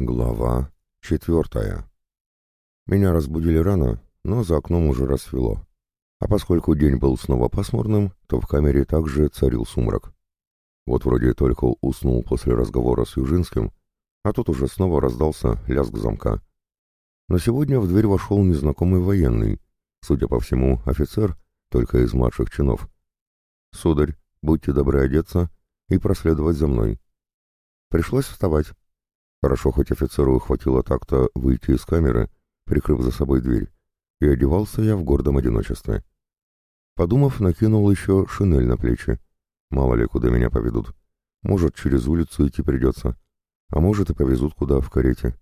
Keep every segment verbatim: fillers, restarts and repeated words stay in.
Глава четвертая. Меня разбудили рано, но за окном уже рассвело. А поскольку день был снова пасмурным, то в камере также царил сумрак. Вот вроде только уснул после разговора с Южинским, а тут уже снова раздался лязг замка. Но сегодня в дверь вошел незнакомый военный, судя по всему, офицер, только из младших чинов. «Сударь, будьте добры одеться и проследовать за мной». Пришлось вставать. Хорошо, хоть офицеру хватило так-то выйти из камеры, прикрыв за собой дверь, и одевался я в гордом одиночестве. Подумав, накинул еще шинель на плечи. Мало ли, куда меня поведут. Может, через улицу идти придется, а может, и повезут куда в карете.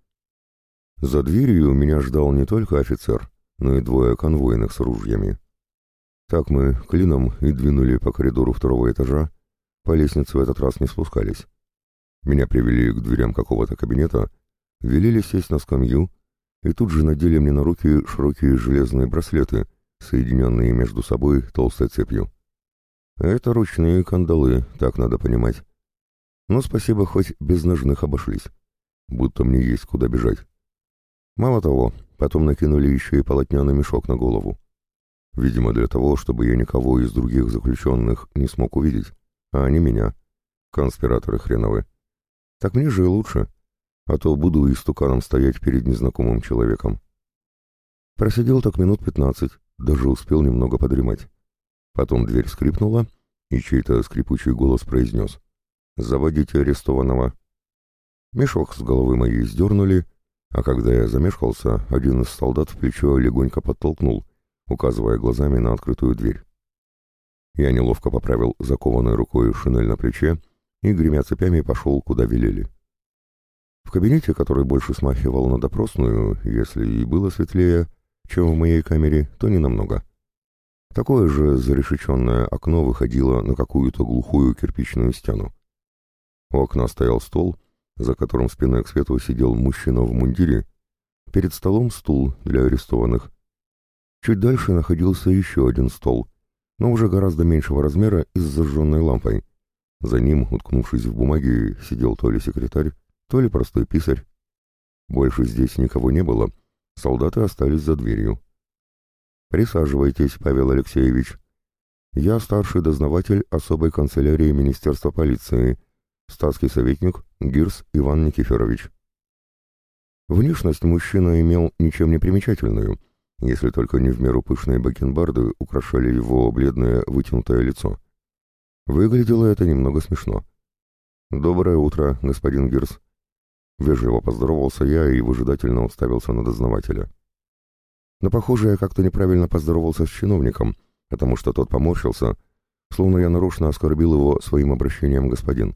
За дверью меня ждал не только офицер, но и двое конвойных с ружьями. Так мы клином и двинули по коридору второго этажа, по лестнице в этот раз не спускались. Меня привели к дверям какого-то кабинета, велели сесть на скамью и тут же надели мне на руки широкие железные браслеты, соединенные между собой толстой цепью. Это ручные кандалы, так надо понимать. Но спасибо, хоть без ножных обошлись, будто мне есть куда бежать. Мало того, потом накинули еще и полотняный мешок на голову. Видимо, для того, чтобы я никого из других заключенных не смог увидеть, а они меня. Конспираторы хреновы. Так мне же и лучше, а то буду истуканом стоять перед незнакомым человеком. Просидел так минут пятнадцать, даже успел немного подремать. Потом дверь скрипнула, и чей-то скрипучий голос произнес: «Заводите арестованного». Мешок с головы моей сдернули, а когда я замешкался, один из солдат в плечо легонько подтолкнул, указывая глазами на открытую дверь. Я неловко поправил закованной рукой шинель на плече и, гремя цепями, пошел, куда велели. В кабинете, который больше смахивал на допросную, если и было светлее, чем в моей камере, то ненамного. Такое же зарешеченное окно выходило на какую-то глухую кирпичную стену. У окна стоял стол, за которым спиной к свету сидел мужчина в мундире, перед столом стул для арестованных. Чуть дальше находился еще один стол, но уже гораздо меньшего размера и с зажженной лампой. За ним, уткнувшись в бумаги, сидел то ли секретарь, то ли простой писарь. Больше здесь никого не было, солдаты остались за дверью. «Присаживайтесь, Павел Алексеевич. Я старший дознаватель особой канцелярии Министерства полиции, статский советник Гирс Иван Никифорович». Внешность мужчина имел ничем не примечательную, если только не в меру пышные бакенбарды украшали его бледное вытянутое лицо. Выглядело это немного смешно. «Доброе утро, господин Гирс». Вежливо поздоровался я и выжидательно уставился на дознавателя. Но, похоже, я как-то неправильно поздоровался с чиновником, потому что тот поморщился, словно я нарочно оскорбил его своим обращением господин.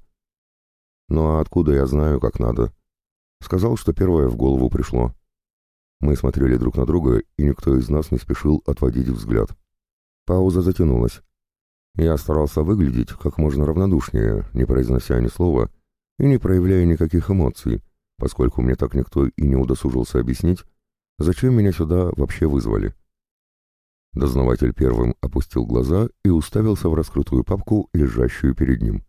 «Ну а откуда я знаю, как надо?» Сказал, что первое в голову пришло. Мы смотрели друг на друга, и никто из нас не спешил отводить взгляд. Пауза затянулась. Я старался выглядеть как можно равнодушнее, не произнося ни слова и не проявляя никаких эмоций, поскольку мне так никто и не удосужился объяснить, зачем меня сюда вообще вызвали. Дознаватель первым опустил глаза и уставился в раскрытую папку, лежащую перед ним.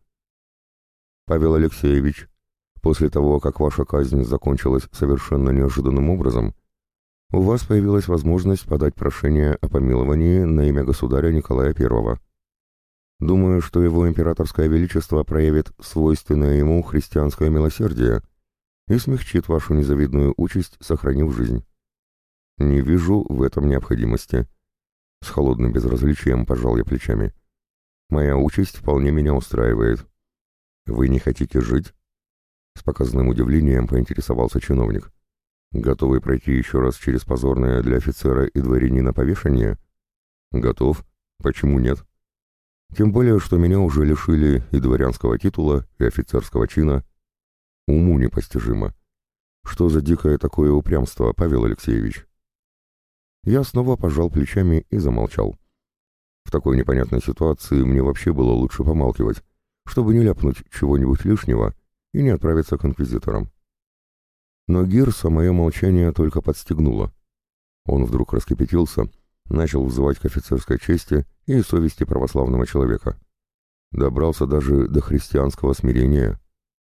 «Павел Алексеевич, после того, как ваша казнь закончилась совершенно неожиданным образом, у вас появилась возможность подать прошение о помиловании на имя государя Николая Первого. Думаю, что его императорское величество проявит свойственное ему христианское милосердие и смягчит вашу незавидную участь, сохранив жизнь. Не вижу в этом необходимости». С холодным безразличием пожал я плечами. «Моя участь вполне меня устраивает». «Вы не хотите жить?» С показным удивлением поинтересовался чиновник. «Готовы пройти еще раз через позорное для офицера и дворянина повешение?» «Готов. Почему нет? Тем более, что меня уже лишили и дворянского титула, и офицерского чина. Уму непостижимо. Что за дикое такое упрямство, Павел Алексеевич?» Я снова пожал плечами и замолчал. В такой непонятной ситуации мне вообще было лучше помалкивать, чтобы не ляпнуть чего-нибудь лишнего и не отправиться к инквизиторам. Но Гирса мое молчание только подстегнуло. Он вдруг раскипятился, начал взывать к офицерской чести и совести православного человека. Добрался даже до христианского смирения.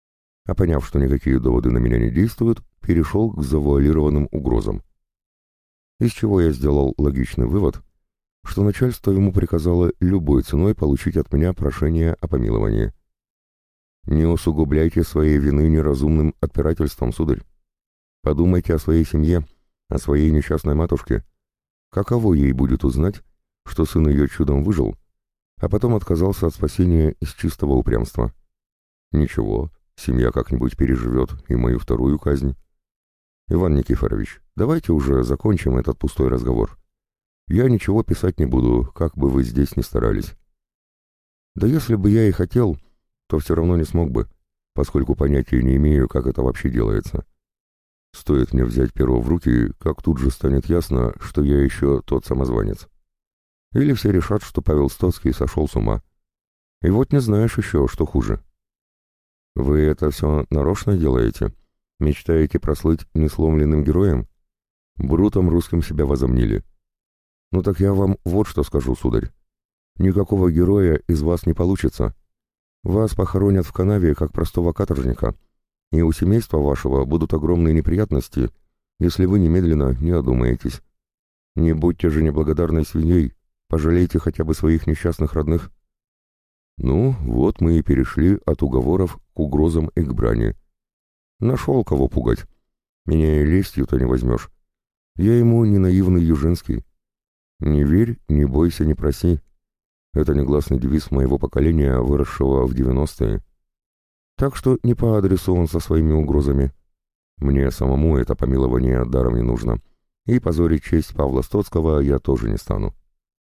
а поняв, что никакие доводы на меня не действуют, перешел к завуалированным угрозам. Из чего я сделал логичный вывод, что начальство ему приказало любой ценой получить от меня прошение о помиловании. Не усугубляйте своей вины неразумным отпирательством, сударь. Подумайте о своей семье, о своей несчастной матушке. Каково ей будет узнать, что сын ее чудом выжил, а потом отказался от спасения из чистого упрямства? Ничего, семья как-нибудь переживет и мою вторую казнь. Иван Никифорович, давайте уже закончим этот пустой разговор. Я ничего писать не буду, как бы вы здесь ни старались. Да если бы я и хотел, то все равно не смог бы, поскольку понятия не имею, как это вообще делается. Стоит мне взять перо в руки, как тут же станет ясно, что я еще тот самозванец. Или все решат, что Павел Стоцкий сошел с ума. И вот не знаешь еще, что хуже. Вы это все нарочно делаете? Мечтаете прослыть несломленным героем? Брутом русским себя возомнили. Ну так я вам вот что скажу, сударь. Никакого героя из вас не получится. Вас похоронят в канаве, как простого каторжника, и у семейства вашего будут огромные неприятности, если вы немедленно не одумаетесь. Не будьте же неблагодарной свиньей, пожалейте хотя бы своих несчастных родных. Ну, вот мы и перешли от уговоров к угрозам и к брани. Нашел кого пугать. Меня и лестью-то не возьмешь. Я ему не наивный Южинский. Не верь, не бойся, не проси. Это негласный девиз моего поколения, выросшего в девяностые. Так что не по адресу он со своими угрозами. Мне самому это помилование даром не нужно. И позорить честь Павла Стоцкого я тоже не стану.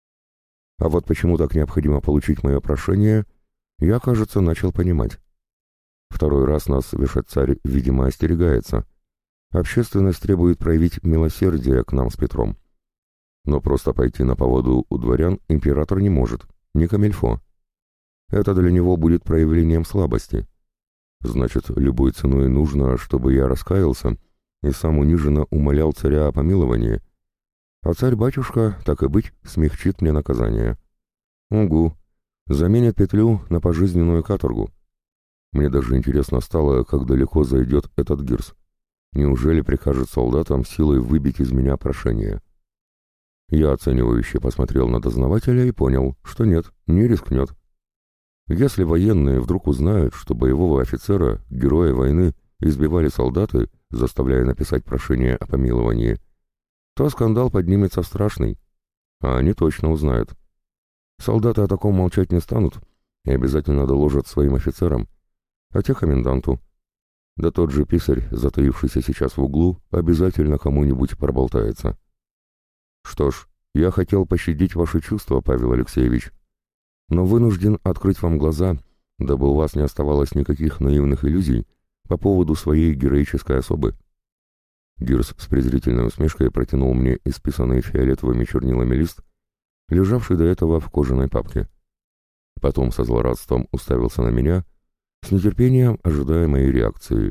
А вот почему так необходимо получить мое прошение, я, кажется, начал понимать. Второй раз нас вешать царь, видимо, остерегается. Общественность требует проявить милосердие к нам с Петром. Но просто пойти на поводу у дворян император не может, не камильфо. Это для него будет проявлением слабости. Значит, любой ценой нужно, чтобы я раскаялся и сам униженно умолял царя о помиловании. А царь-батюшка, так и быть, смягчит мне наказание. Угу, заменит петлю на пожизненную каторгу. Мне даже интересно стало, как далеко зайдет этот гирс. Неужели прикажет солдатам силой выбить из меня прошение? Я оценивающе посмотрел на дознавателя и понял, что нет, не рискнет. Если военные вдруг узнают, что боевого офицера, героя войны, избивали солдаты, заставляя написать прошение о помиловании, то скандал поднимется страшный, а они точно узнают. Солдаты о таком молчать не станут и обязательно доложат своим офицерам, а те коменданту. Да тот же писарь, затаившийся сейчас в углу, обязательно кому-нибудь проболтается. Что ж, я хотел пощадить ваши чувства, Павел Алексеевич, но вынужден открыть вам глаза, дабы у вас не оставалось никаких наивных иллюзий по поводу своей героической особы. Гирс с презрительной усмешкой протянул мне исписанный фиолетовыми чернилами лист, лежавший до этого в кожаной папке. Потом со злорадством уставился на меня, с нетерпением ожидая моей реакции.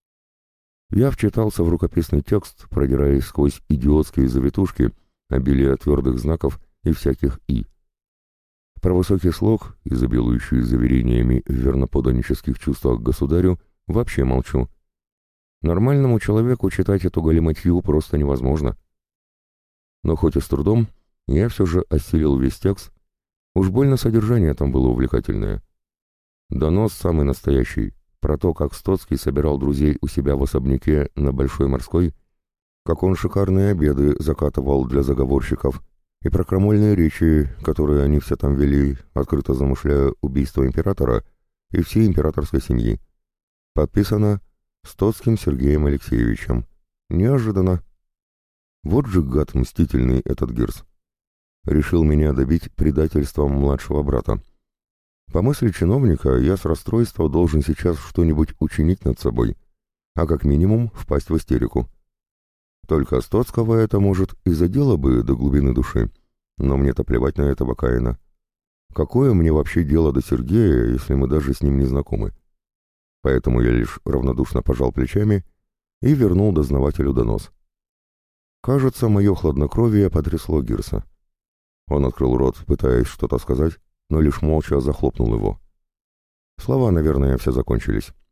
Я вчитался в рукописный текст, продираясь сквозь идиотские завитушки, обилие твердых знаков и всяких «и». Про высокий слог, изобилующий заверениями в верноподданнических чувствах к государю, вообще молчу. Нормальному человеку читать эту галиматью просто невозможно. Но хоть и с трудом, я все же осилил весь текст. Уж больно содержание там было увлекательное. Донос самый настоящий, про то, как Стоцкий собирал друзей у себя в особняке на Большой Морской, как он шикарные обеды закатывал для заговорщиков, и про крамольные речи, которые они все там вели, открыто замышляя убийство императора и всей императорской семьи. Подписано Стоцким Сергеем Алексеевичем. Неожиданно. Вот же гад мстительный этот Гирс. Решил меня добить предательством младшего брата. По мысли чиновника, я с расстройства должен сейчас что-нибудь учинить над собой, а как минимум впасть в истерику. Только Стоцкого это, может, и задело бы до глубины души, но мне-то плевать на этого Каина. Какое мне вообще дело до Сергея, если мы даже с ним не знакомы? Поэтому я лишь равнодушно пожал плечами и вернул дознавателю донос. Кажется, мое хладнокровие потрясло Гирса. Он открыл рот, пытаясь что-то сказать, но лишь молча захлопнул его. Слова, наверное, все закончились.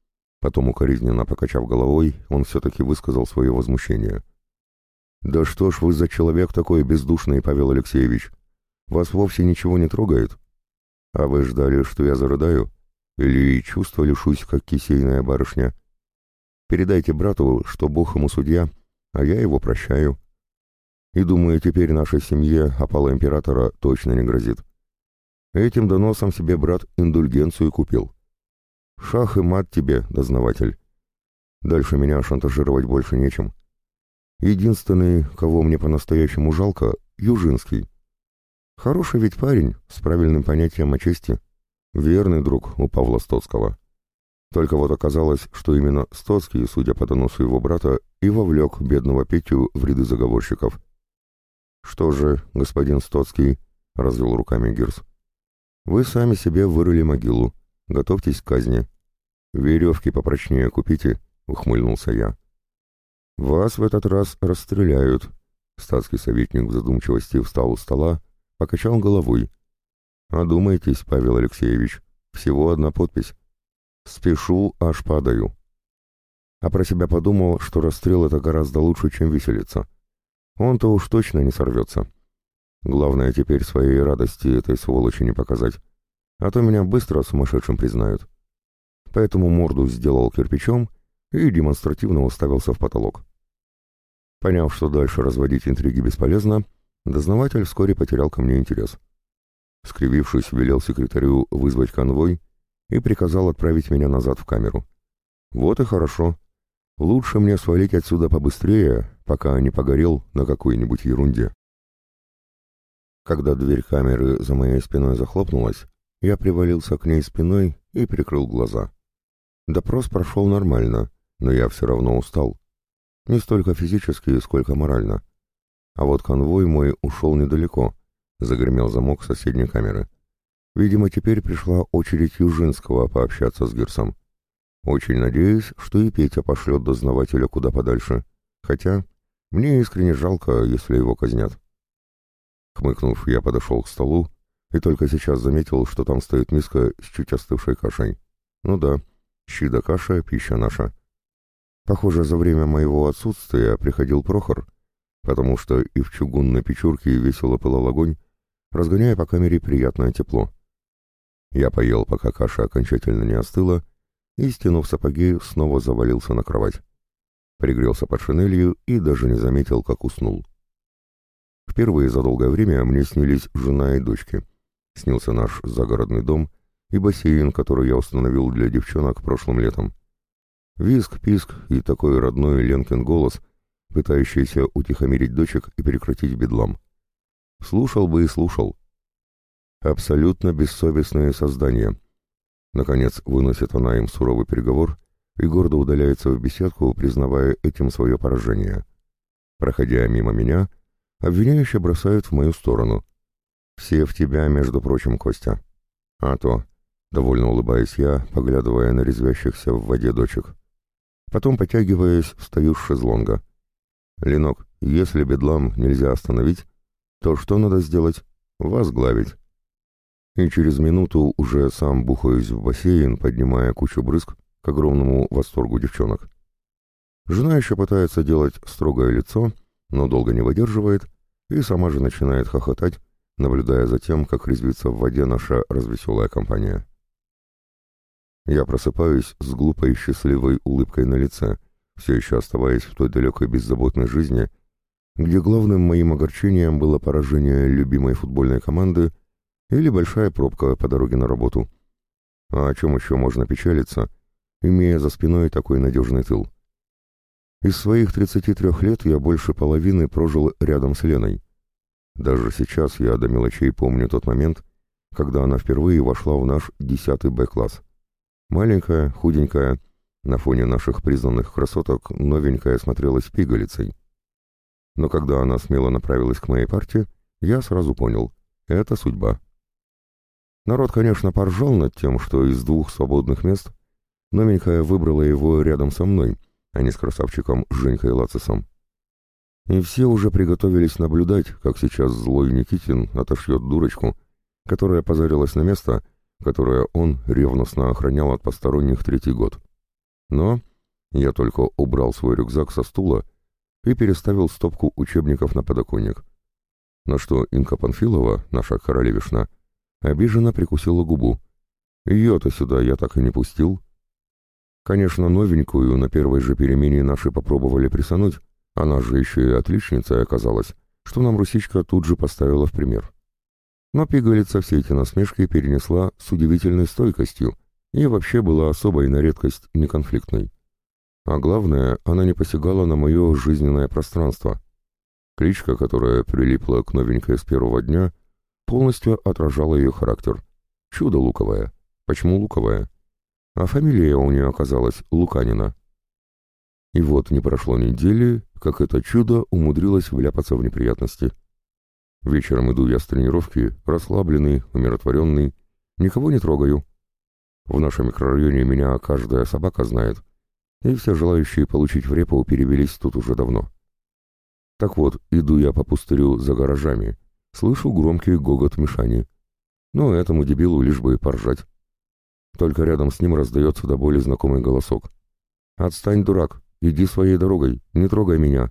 Потом, укоризненно покачав головой, он все-таки высказал свое возмущение. «Да что ж вы за человек такой бездушный, Павел Алексеевич? Вас вовсе ничего не трогает? А вы ждали, что я зарыдаю? Или чувства лишусь, как кисейная барышня? Передайте брату, что Бог ему судья, а я его прощаю. И думаю, теперь нашей семье опала императора точно не грозит. Этим доносом себе брат индульгенцию купил. Шах и мат тебе, дознаватель. Дальше меня шантажировать больше нечем. Единственный, кого мне по-настоящему жалко, Южинский. Хороший ведь парень, с правильным понятием о чести. Верный друг у Павла Стоцкого. Только вот оказалось, что именно Стоцкий, судя по доносу его брата, и вовлек бедного Петю в ряды заговорщиков. «Что же, господин Стоцкий», — развел руками Гирс, — «вы сами себе вырыли могилу. Готовьтесь к казни. Веревки попрочнее купите», — ухмыльнулся я. «Вас в этот раз расстреляют». Статский советник в задумчивости встал у стола, покачал головой. «Одумайтесь, Павел Алексеевич, всего одна подпись. Спешу, аж падаю». А про себя подумал, что расстрел — это гораздо лучше, чем виселица. Он-то уж точно не сорвется. Главное теперь своей радости этой сволочи не показать, а то меня быстро сумасшедшим признают. Поэтому морду сделал кирпичом и демонстративно уставился в потолок. Поняв, что дальше разводить интриги бесполезно, дознаватель вскоре потерял ко мне интерес. Скривившись, велел секретарю вызвать конвой и приказал отправить меня назад в камеру. Вот и хорошо. Лучше мне свалить отсюда побыстрее, пока не погорел на какой-нибудь ерунде. Когда дверь камеры за моей спиной захлопнулась, я привалился к ней спиной и прикрыл глаза. Допрос прошел нормально, но я все равно устал. Не столько физически, сколько морально. А вот конвой мой ушел недалеко, загремел замок соседней камеры. Видимо, теперь пришла очередь Южинского пообщаться с Гирсом. Очень надеюсь, что и Петя пошлет дознавателя куда подальше. Хотя мне искренне жалко, если его казнят. Хмыкнув, я подошел к столу и только сейчас заметил, что там стоит миска с чуть остывшей кашей. Ну да, щи да каша — пища наша. Похоже, за время моего отсутствия приходил Прохор, потому что и в чугунной печурке весело пылал огонь, разгоняя по камере приятное тепло. Я поел, пока каша окончательно не остыла, и, стянув сапоги, снова завалился на кровать. Пригрелся под шинелью и даже не заметил, как уснул. Впервые за долгое время мне снились жена и дочки. Снился наш загородный дом и бассейн, который я установил для девчонок прошлым летом. Визг, писк и такой родной Ленкин голос, пытающийся утихомирить дочек и прекратить бедлам. Слушал бы и слушал. Абсолютно бессовестные создания. Наконец выносит она им суровый приговор и гордо удаляется в беседку, признавая этим свое поражение. Проходя мимо меня, обвиняющие бросают в мою сторону. «Все в тебя, между прочим, Костя». «А то», — довольно улыбаюсь я, поглядывая на резвящихся в воде дочек. Потом, потягиваясь, встаю с шезлонга. «Ленок, если бедлам нельзя остановить, то что надо сделать? Возглавить». И через минуту уже сам бухаюсь в бассейн, поднимая кучу брызг к огромному восторгу девчонок. Жена еще пытается делать строгое лицо, но долго не выдерживает, и сама же начинает хохотать, наблюдая за тем, как резвится в воде наша развеселая компания. Я просыпаюсь с глупой счастливой улыбкой на лице, все еще оставаясь в той далекой беззаботной жизни, где главным моим огорчением было поражение любимой футбольной команды или большая пробка по дороге на работу. А о чем еще можно печалиться, имея за спиной такой надежный тыл? Из своих тридцати трёх лет я больше половины прожил рядом с Леной. Даже сейчас я до мелочей помню тот момент, когда она впервые вошла в наш десятый Б-класс. Маленькая, худенькая, на фоне наших признанных красоток новенькая смотрелась пигалицей. Но когда она смело направилась к моей парте, я сразу понял — это судьба. Народ, конечно, поржал над тем, что из двух свободных мест новенькая выбрала его рядом со мной, а не с красавчиком Женькой Лацисом. И все уже приготовились наблюдать, как сейчас злой Никитин отошьет дурочку, которая позарилась на место, которое он ревностно охранял от посторонних третий год. Но я только убрал свой рюкзак со стула и переставил стопку учебников на подоконник. На что Инка Панфилова, наша королевишна, обиженно прикусила губу. Ее-то сюда я так и не пустил. Конечно, новенькую на первой же перемене наши попробовали присануть, она же еще и отличницей оказалась, что нам Русичка тут же поставила в пример. Но пигалица все эти насмешки перенесла с удивительной стойкостью и вообще была особой на редкость неконфликтной. А главное, она не посягала на мое жизненное пространство. Кличка, которая прилипла к новенькой с первого дня, полностью отражала ее характер. Чудо луковое. Почему луковое? А фамилия у нее оказалась Луканина. И вот не прошло недели, как это чудо умудрилось вляпаться в неприятности. Вечером иду я с тренировки, расслабленный, умиротворенный, никого не трогаю. В нашем микрорайоне меня каждая собака знает, и все желающие получить в репу перевелись тут уже давно. Так вот, иду я по пустырю за гаражами, слышу громкий гогот Мишани. Ну, этому дебилу лишь бы поржать. Только рядом с ним раздается до боли знакомый голосок. «Отстань, дурак, иди своей дорогой, не трогай меня».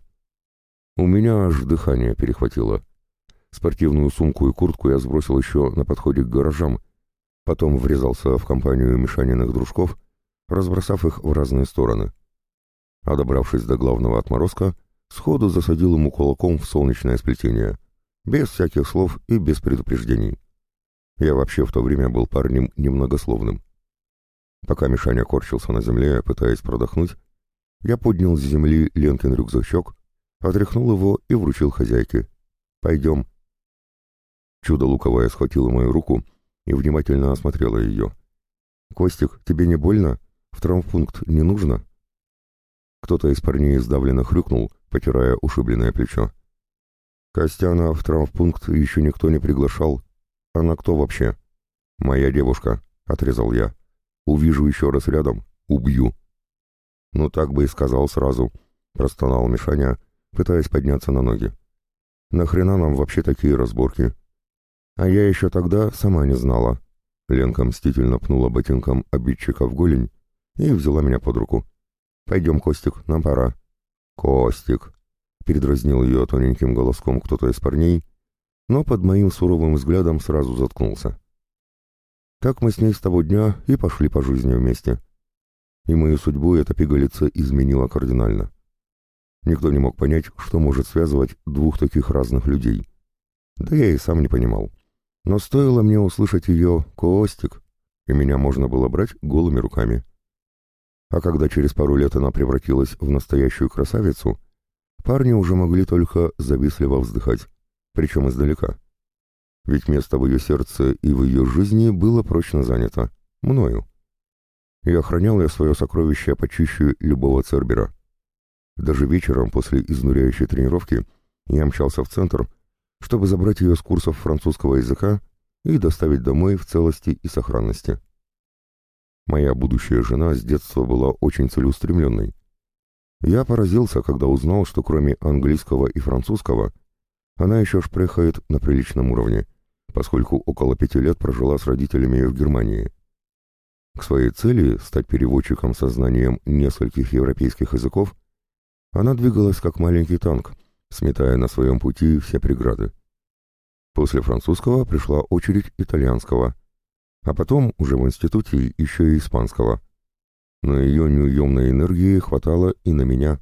У меня аж дыхание перехватило. Спортивную сумку и куртку я сбросил еще на подходе к гаражам, потом врезался в компанию Мишаниных дружков, разбросав их в разные стороны. А добравшись до главного отморозка, сходу засадил ему кулаком в солнечное сплетение, без всяких слов и без предупреждений. Я вообще в то время был парнем немногословным. Пока Мишаня корчился на земле, пытаясь продохнуть, я поднял с земли Ленкин рюкзачок, отряхнул его и вручил хозяйке. «Пойдем». Чудо луковое схватило мою руку и внимательно осмотрело ее. «Костик, тебе не больно? В травмпункт не нужно?» Кто-то из парней сдавленно хрюкнул, потирая ушибленное плечо. «Костяна в травмпункт еще никто не приглашал. Она кто вообще?» «Моя девушка», — отрезал я. «Увижу еще раз рядом, убью». «Ну так бы и сказал сразу», — простонал Мишаня, пытаясь подняться на ноги. «Нахрена нам вообще такие разборки?» «А я еще тогда сама не знала». Ленка мстительно пнула ботинком обидчика в голень и взяла меня под руку. «Пойдем, Костик, нам пора». «Костик», — передразнил ее тоненьким голоском кто-то из парней, но под моим суровым взглядом сразу заткнулся. Так мы с ней с того дня и пошли по жизни вместе. И мою судьбу эта пигалица изменила кардинально. Никто не мог понять, что может связывать двух таких разных людей. Да я и сам не понимал. Но стоило мне услышать ее «Костик», и меня можно было брать голыми руками. А когда через пару лет она превратилась в настоящую красавицу, парни уже могли только завистливо вздыхать, причем издалека. Ведь место в ее сердце и в ее жизни было прочно занято. Мною. И охранял я свое сокровище почище любого цербера. Даже вечером после изнуряющей тренировки я мчался в центр, чтобы забрать ее с курсов французского языка и доставить домой в целости и сохранности. Моя будущая жена с детства была очень целеустремленной. Я поразился, когда узнал, что кроме английского и французского она еще шпрехает на приличном уровне, поскольку около пяти лет прожила с родителями в Германии. К своей цели стать переводчиком со знанием нескольких европейских языков она двигалась как маленький танк, сметая на своем пути все преграды. После французского пришла очередь итальянского, а потом уже в институте еще и испанского. Но ее неуемной энергии хватало и на меня.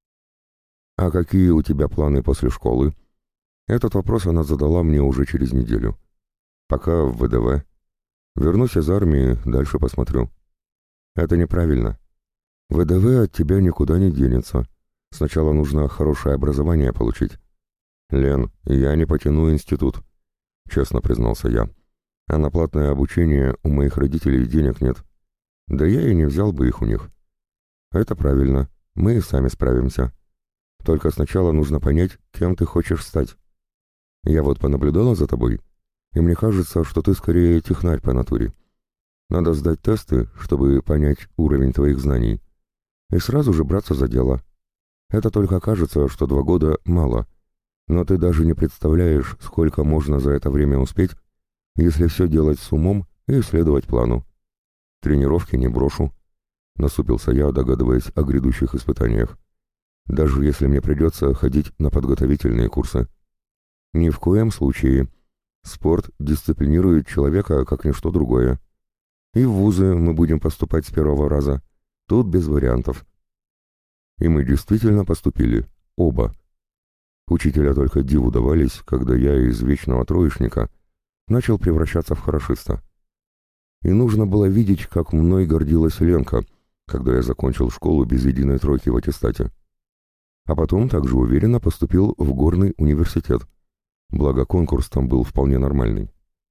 «А какие у тебя планы после школы?» Этот вопрос она задала мне уже через неделю. «Пока в ВДВ. Вернусь из армии, дальше посмотрю». «Это неправильно. ВДВ от тебя никуда не денется. Сначала нужно хорошее образование получить». «Лен, я не потяну институт», — честно признался я. «А на платное обучение у моих родителей денег нет. Да я и не взял бы их у них». «Это правильно. Мы и сами справимся. Только сначала нужно понять, кем ты хочешь стать. Я вот понаблюдала за тобой, и мне кажется, что ты скорее технарь по натуре. Надо сдать тесты, чтобы понять уровень твоих знаний, и сразу же браться за дело. Это только кажется, что два года мало, но ты даже не представляешь, сколько можно за это время успеть, если все делать с умом и следовать плану. Тренировки не брошу. насупился я, догадываясь о грядущих испытаниях. Даже если мне придется ходить на подготовительные курсы. Ни в коем случае. Спорт дисциплинирует человека, как ничто другое. И в вузы мы будем поступать с первого раза. Тут без вариантов. И мы действительно поступили. Оба. Учителя только диву давались, когда я из вечного троечника начал превращаться в хорошиста. И нужно было видеть, как мной гордилась Ленка, когда я закончил школу без единой тройки в аттестате. А потом также уверенно поступил в горный университет, благо конкурс там был вполне нормальный.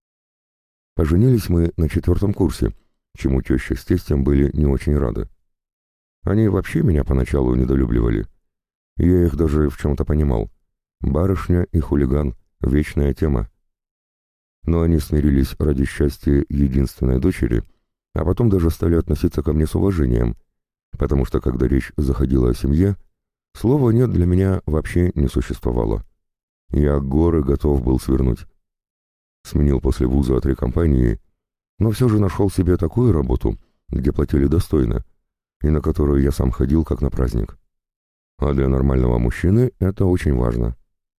Поженились мы на четвертом курсе, чему теща с тестем были не очень рады. Они вообще меня поначалу недолюбливали. Я их даже в чем-то понимал. Барышня и хулиган — вечная тема. Но они смирились ради счастья единственной дочери, а потом даже стали относиться ко мне с уважением, потому что, когда речь заходила о семье, слова «нет» для меня вообще не существовало. Я горы готов был свернуть. Сменил после вуза три компании, но все же нашел себе такую работу, где платили достойно, и на которую я сам ходил как на праздник. А для нормального мужчины это очень важно.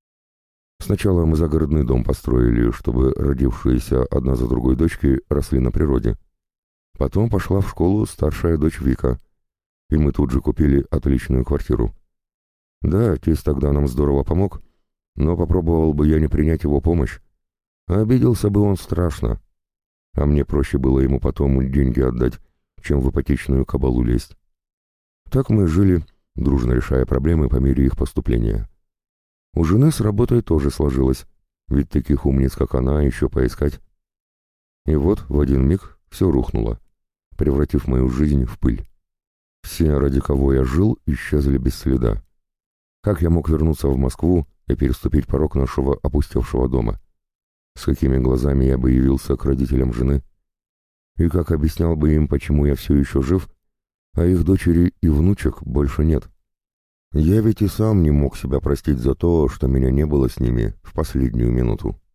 Сначала мы загородный дом построили, чтобы родившиеся одна за другой дочки росли на природе. Потом пошла в школу старшая дочь Вика, и мы тут же купили отличную квартиру. Да, тесть тогда нам здорово помог, но попробовал бы я не принять его помощь. Обиделся бы он страшно. А мне проще было ему потом деньги отдать, чем в ипотечную кабалу лезть. Так мы жили, дружно решая проблемы по мере их поступления. У жены с работой тоже сложилось, ведь таких умниц, как она, еще поискать. И вот в один миг все рухнуло, превратив мою жизнь в пыль. Все, ради кого я жил, исчезли без следа. Как я мог вернуться в Москву и переступить порог нашего опустевшего дома? С какими глазами я бы явился к родителям жены? И как объяснял бы им, почему я все еще жив, а их дочери и внучек больше нет? Я ведь и сам не мог себя простить за то, что меня не было с ними в последнюю минуту.